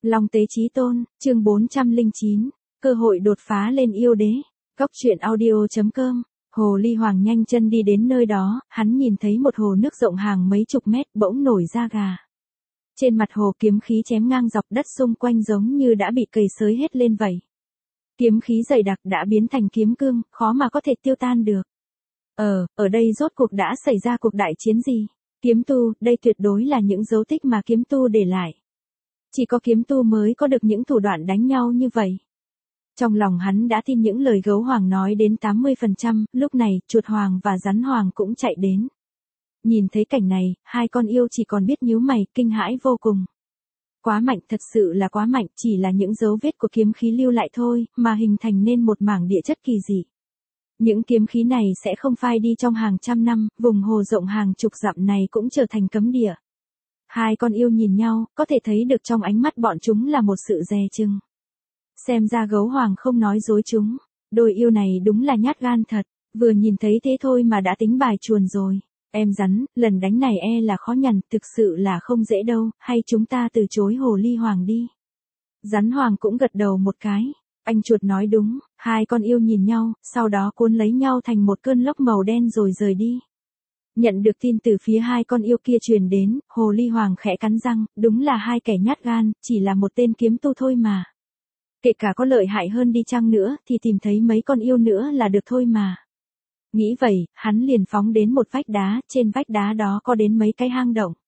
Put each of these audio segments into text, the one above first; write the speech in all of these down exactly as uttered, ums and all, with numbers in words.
Long Tế Chí Tôn, chương bốn trăm lẻ chín, cơ hội đột phá lên yêu đế. Cốc truyện audio chấm com. Hồ Ly Hoàng nhanh chân đi đến nơi đó, hắn nhìn thấy một hồ nước rộng hàng mấy chục mét bỗng nổi da gà. Trên mặt hồ kiếm khí chém ngang dọc đất xung quanh giống như đã bị cầy xới hết lên vậy. Kiếm khí dày đặc đã biến thành kiếm cương, khó mà có thể tiêu tan được. Ờ, ở đây rốt cuộc đã xảy ra cuộc đại chiến gì? Kiếm tu, đây tuyệt đối là những dấu tích mà kiếm tu để lại. Chỉ có kiếm tu mới có được những thủ đoạn đánh nhau như vậy. Trong lòng hắn đã tin những lời gấu hoàng nói đến tám mươi phần trăm, lúc này, chuột hoàng và rắn hoàng cũng chạy đến. Nhìn thấy cảnh này, hai con yêu chỉ còn biết nhíu mày, kinh hãi vô cùng. Quá mạnh, thật sự là quá mạnh, chỉ là những dấu vết của kiếm khí lưu lại thôi, mà hình thành nên một mảng địa chất kỳ dị. Những kiếm khí này sẽ không phai đi trong hàng trăm năm, vùng hồ rộng hàng chục dặm này cũng trở thành cấm địa. Hai con yêu nhìn nhau, có thể thấy được trong ánh mắt bọn chúng là một sự dè chừng. Xem ra gấu hoàng không nói dối chúng. Đôi yêu này đúng là nhát gan thật, vừa nhìn thấy thế thôi mà đã tính bài chuồn rồi. Em rắn, lần đánh này e là khó nhằn, thực sự là không dễ đâu, hay chúng ta từ chối Hồ Ly Hoàng đi. Rắn hoàng cũng gật đầu một cái. Anh chuột nói đúng, hai con yêu nhìn nhau, sau đó cuốn lấy nhau thành một cơn lốc màu đen rồi rời đi. Nhận được tin từ phía hai con yêu kia truyền đến, Hồ Ly Hoàng khẽ cắn răng, đúng là hai kẻ nhát gan, chỉ là một tên kiếm tu thôi mà. Kể cả có lợi hại hơn đi chăng nữa, thì tìm thấy mấy con yêu nữa là được thôi mà. Nghĩ vậy, hắn liền phóng đến một vách đá, trên vách đá đó có đến mấy cái hang động.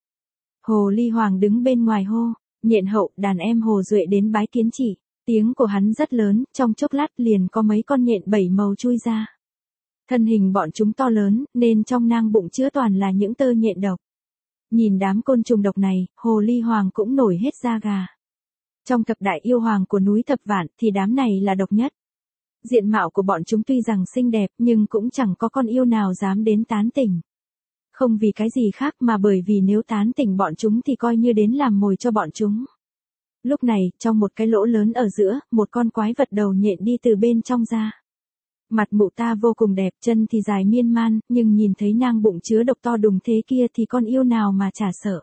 Hồ Ly Hoàng đứng bên ngoài hô, Nhện Hậu, đàn em Hồ Duệ đến bái kiến chỉ. Tiếng của hắn rất lớn, trong chốc lát liền có mấy con nhện bảy màu chui ra. Thân hình bọn chúng to lớn, nên trong nang bụng chứa toàn là những tơ nhện độc. Nhìn đám côn trùng độc này, Hồ Ly Hoàng cũng nổi hết da gà. Trong thập đại yêu hoàng của núi Thập Vạn thì đám này là độc nhất. Diện mạo của bọn chúng tuy rằng xinh đẹp nhưng cũng chẳng có con yêu nào dám đến tán tỉnh. Không vì cái gì khác mà bởi vì nếu tán tỉnh bọn chúng thì coi như đến làm mồi cho bọn chúng. Lúc này, trong một cái lỗ lớn ở giữa, một con quái vật đầu nhện đi từ bên trong ra. Mặt mụ ta vô cùng đẹp, chân thì dài miên man, nhưng nhìn thấy nang bụng chứa độc to đùng thế kia thì con yêu nào mà chả sợ.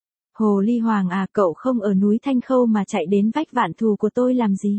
Hồ Ly Hoàng à, cậu không ở núi Thanh Khâu mà chạy đến vách vạn thù của tôi làm gì?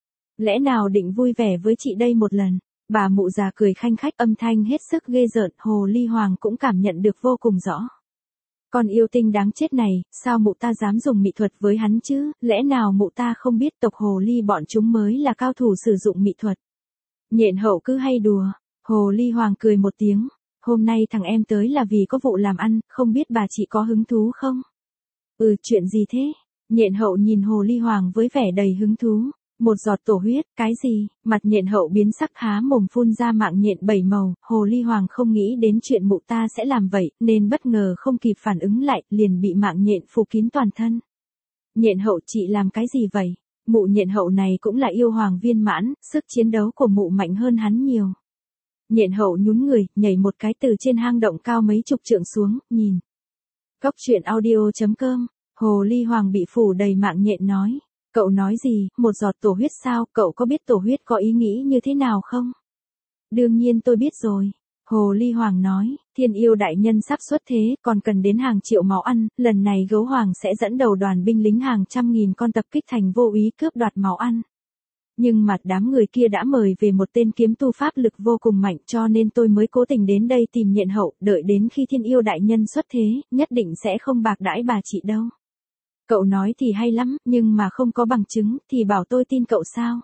Lẽ nào định vui vẻ với chị đây một lần? Bà mụ già cười khanh khách, âm thanh hết sức ghê rợn, Hồ Ly Hoàng cũng cảm nhận được vô cùng rõ. Con yêu tinh đáng chết này, sao mụ ta dám dùng mỹ thuật với hắn chứ, lẽ nào mụ ta không biết tộc Hồ Ly bọn chúng mới là cao thủ sử dụng mỹ thuật. Nhện Hậu cứ hay đùa. Hồ Ly Hoàng cười một tiếng, hôm nay thằng em tới là vì có vụ làm ăn, không biết bà chị có hứng thú không? Ừ, chuyện gì thế? Nhện Hậu nhìn Hồ Ly Hoàng với vẻ đầy hứng thú. Một giọt tổ huyết, cái gì? Mặt Nhện Hậu biến sắc, há mồm phun ra mạng nhện bảy màu. Hồ Ly Hoàng không nghĩ đến chuyện mụ ta sẽ làm vậy, nên bất ngờ không kịp phản ứng lại, liền bị mạng nhện phủ kín toàn thân. Nhện Hậu, chị làm cái gì vậy? Mụ Nhện Hậu này cũng là yêu hoàng viên mãn, sức chiến đấu của mụ mạnh hơn hắn nhiều. Nhện Hậu nhún người, nhảy một cái từ trên hang động cao mấy chục trượng xuống, nhìn. Cốc truyện audio chấm com. Hồ Ly Hoàng bị phủ đầy mạng nhện nói. Cậu nói gì, một giọt tổ huyết sao, cậu có biết tổ huyết có ý nghĩ như thế nào không? Đương nhiên tôi biết rồi. Hồ Ly Hoàng nói, thiên yêu đại nhân sắp xuất thế, còn cần đến hàng triệu máu ăn, lần này gấu hoàng sẽ dẫn đầu đoàn binh lính hàng trăm nghìn con tập kích thành vô úy cướp đoạt máu ăn. Nhưng mà đám người kia đã mời về một tên kiếm tu pháp lực vô cùng mạnh, cho nên tôi mới cố tình đến đây tìm Nhện Hậu, đợi đến khi thiên yêu đại nhân xuất thế, nhất định sẽ không bạc đãi bà chị đâu. Cậu nói thì hay lắm, nhưng mà không có bằng chứng, thì bảo tôi tin cậu sao?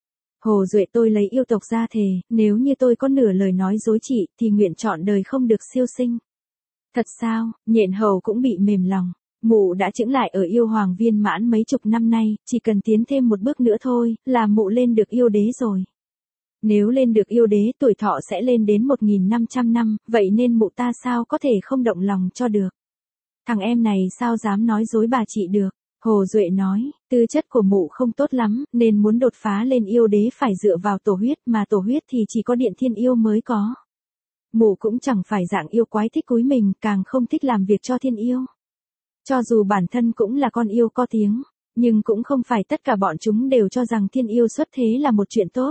Hồ Duệ, tôi lấy yêu tộc ra thề, nếu như tôi có nửa lời nói dối chị, thì nguyện trọn đời không được siêu sinh. Thật sao? Nhện Hầu cũng bị mềm lòng. Mụ đã chững lại ở yêu hoàng viên mãn mấy chục năm nay, chỉ cần tiến thêm một bước nữa thôi, là mụ lên được yêu đế rồi. Nếu lên được yêu đế, tuổi thọ sẽ lên đến một nghìn năm trăm năm, vậy nên mụ ta sao có thể không động lòng cho được. Thằng em này sao dám nói dối bà chị được? Hồ Duệ nói, tư chất của mụ không tốt lắm, nên muốn đột phá lên yêu đế phải dựa vào tổ huyết, mà tổ huyết thì chỉ có điện thiên yêu mới có. Mụ cũng chẳng phải dạng yêu quái thích cúi mình, càng không thích làm việc cho thiên yêu. Cho dù bản thân cũng là con yêu có tiếng, nhưng cũng không phải tất cả bọn chúng đều cho rằng thiên yêu xuất thế là một chuyện tốt.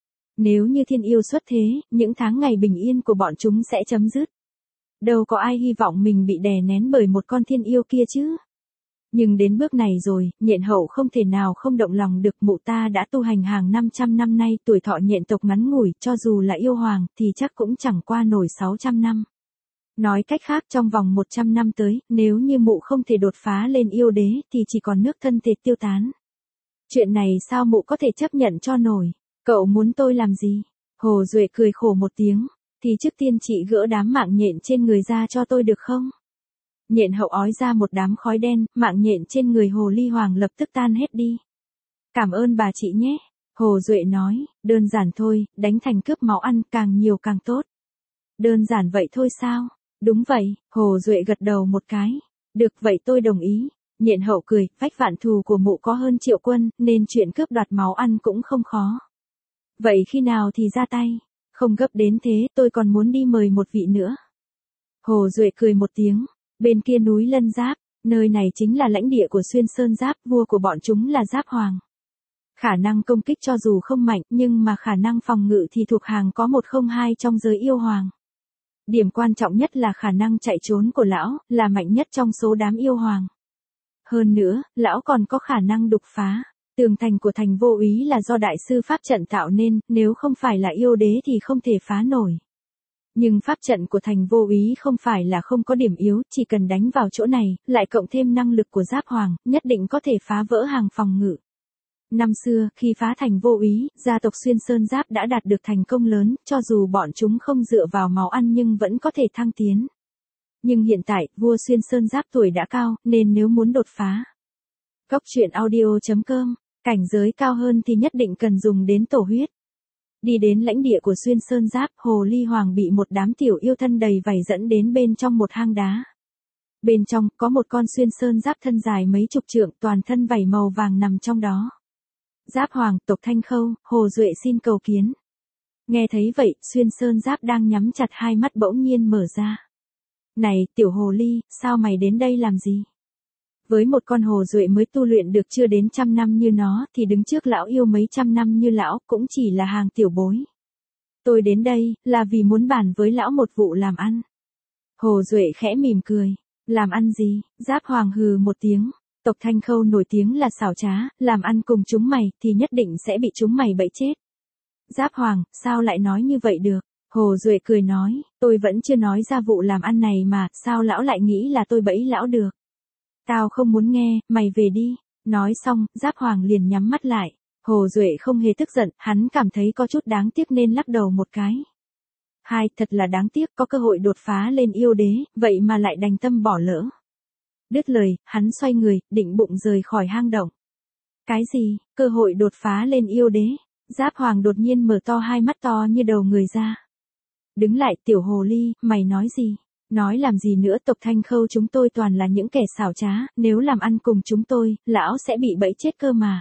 Nếu như thiên yêu xuất thế, những tháng ngày bình yên của bọn chúng sẽ chấm dứt. Đâu có ai hy vọng mình bị đè nén bởi một con thiên yêu kia chứ. Nhưng đến bước này rồi, nhện hậu không thể nào không động lòng được, mụ ta đã tu hành hàng năm trăm năm nay, tuổi thọ nhện tộc ngắn ngủi, cho dù là yêu hoàng, thì chắc cũng chẳng qua nổi sáu trăm năm. Nói cách khác, trong vòng một trăm năm tới, nếu như mụ không thể đột phá lên yêu đế, thì chỉ còn nước thân thể tiêu tán. Chuyện này sao mụ có thể chấp nhận cho nổi? Cậu muốn tôi làm gì? Hồ Duệ cười khổ một tiếng, thì trước tiên chị gỡ đám mạng nhện trên người ra cho tôi được không? Nhện hậu ói ra một đám khói đen, mạng nhện trên người Hồ Ly Hoàng lập tức tan hết đi. Cảm ơn bà chị nhé. Hồ Duệ nói, đơn giản thôi, đánh thành cướp máu ăn, càng nhiều càng tốt. Đơn giản vậy thôi sao? Đúng vậy, Hồ Duệ gật đầu một cái. Được vậy tôi đồng ý. Nhện hậu cười, vách vạn thù của mụ có hơn triệu quân, nên chuyện cướp đoạt máu ăn cũng không khó. Vậy khi nào thì ra tay? Không gấp đến thế, tôi còn muốn đi mời một vị nữa. Hồ Duệ cười một tiếng. Bên kia núi Lân Giáp, nơi này chính là lãnh địa của Xuyên Sơn Giáp, vua của bọn chúng là Giáp Hoàng. Khả năng công kích cho dù không mạnh, nhưng mà khả năng phòng ngự thì thuộc hàng có một không hai trong giới yêu hoàng. Điểm quan trọng nhất là khả năng chạy trốn của lão, là mạnh nhất trong số đám yêu hoàng. Hơn nữa, lão còn có khả năng đục phá. Tường thành của thành Vô Úy là do đại sư pháp trận tạo nên, nếu không phải là yêu đế thì không thể phá nổi. Nhưng pháp trận của thành Vô Úy không phải là không có điểm yếu, chỉ cần đánh vào chỗ này, lại cộng thêm năng lực của Giáp Hoàng, nhất định có thể phá vỡ hàng phòng ngự. Năm xưa, khi phá thành Vô Úy, gia tộc Xuyên Sơn Giáp đã đạt được thành công lớn, cho dù bọn chúng không dựa vào máu ăn nhưng vẫn có thể thăng tiến. Nhưng hiện tại, vua Xuyên Sơn Giáp tuổi đã cao, nên nếu muốn đột phá. Cốc truyện audio chấm com, cảnh giới cao hơn thì nhất định cần dùng đến tổ huyết. Đi đến lãnh địa của Xuyên Sơn Giáp, Hồ Ly Hoàng bị một đám tiểu yêu thân đầy vảy dẫn đến bên trong một hang đá. Bên trong, có một con Xuyên Sơn Giáp thân dài mấy chục trượng, toàn thân vảy màu vàng nằm trong đó. Giáp Hoàng, tộc Thanh Khâu, Hồ Duệ xin cầu kiến. Nghe thấy vậy, Xuyên Sơn Giáp đang nhắm chặt hai mắt bỗng nhiên mở ra. Này, tiểu hồ ly, sao mày đến đây làm gì? Với một con Hồ Duệ mới tu luyện được chưa đến trăm năm như nó, thì đứng trước lão yêu mấy trăm năm như lão, cũng chỉ là hàng tiểu bối. Tôi đến đây, là vì muốn bàn với lão một vụ làm ăn. Hồ Duệ khẽ mỉm cười. Làm ăn gì? Giáp Hoàng hừ một tiếng. Tộc Thanh Khâu nổi tiếng là xảo trá, làm ăn cùng chúng mày, thì nhất định sẽ bị chúng mày bẫy chết. Giáp Hoàng, sao lại nói như vậy được? Hồ Duệ cười nói, tôi vẫn chưa nói ra vụ làm ăn này mà, sao lão lại nghĩ là tôi bẫy lão được? Tao không muốn nghe, mày về đi. Nói xong, Giáp Hoàng liền nhắm mắt lại. Hồ Duệ không hề tức giận, hắn cảm thấy có chút đáng tiếc nên lắc đầu một cái. Hai, thật là đáng tiếc, có cơ hội đột phá lên yêu đế, vậy mà lại đành tâm bỏ lỡ. Đứt lời, hắn xoay người, định bụng rời khỏi hang động. Cái gì, cơ hội đột phá lên yêu đế? Giáp Hoàng đột nhiên mở to hai mắt to như đầu người ra. Đứng lại, tiểu hồ ly, mày nói gì? Nói làm gì nữa, tộc Thanh Khâu chúng tôi toàn là những kẻ xảo trá, nếu làm ăn cùng chúng tôi, lão sẽ bị bẫy chết cơ mà.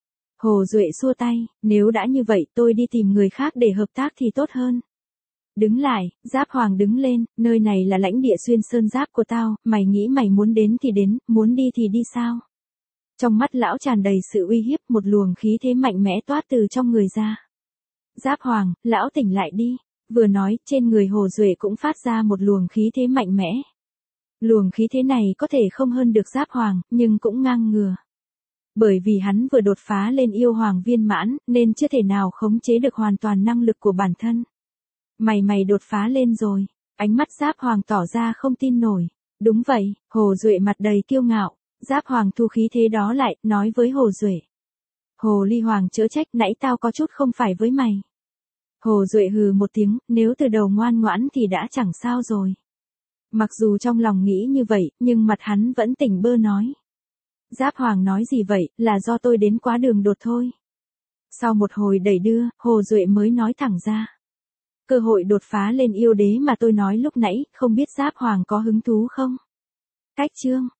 Hồ Duệ xua tay, nếu đã như vậy tôi đi tìm người khác để hợp tác thì tốt hơn. Đứng lại, Giáp Hoàng đứng lên, nơi này là lãnh địa Xuyên Sơn Giáp của tao, mày nghĩ mày muốn đến thì đến, muốn đi thì đi sao? Trong mắt lão tràn đầy sự uy hiếp, một luồng khí thế mạnh mẽ toát từ trong người ra. Giáp Hoàng, lão tỉnh lại đi. Vừa nói, trên người Hồ Duệ cũng phát ra một luồng khí thế mạnh mẽ. Luồng khí thế này có thể không hơn được Giáp Hoàng, nhưng cũng ngang ngừa. Bởi vì hắn vừa đột phá lên yêu hoàng viên mãn, nên chưa thể nào khống chế được hoàn toàn năng lực của bản thân. Mày mày đột phá lên rồi. Ánh mắt Giáp Hoàng tỏ ra không tin nổi. Đúng vậy, Hồ Duệ mặt đầy kiêu ngạo. Giáp Hoàng thu khí thế đó lại, nói với Hồ Duệ. Hồ Ly Hoàng chớ trách, nãy tao có chút không phải với mày. Hồ Duệ hừ một tiếng, nếu từ đầu ngoan ngoãn thì đã chẳng sao rồi. Mặc dù trong lòng nghĩ như vậy, nhưng mặt hắn vẫn tỉnh bơ nói. Giáp Hoàng nói gì vậy, là do tôi đến quá đường đột thôi. Sau một hồi đẩy đưa, Hồ Duệ mới nói thẳng ra. Cơ hội đột phá lên yêu đế mà tôi nói lúc nãy, không biết Giáp Hoàng có hứng thú không? Cách chương.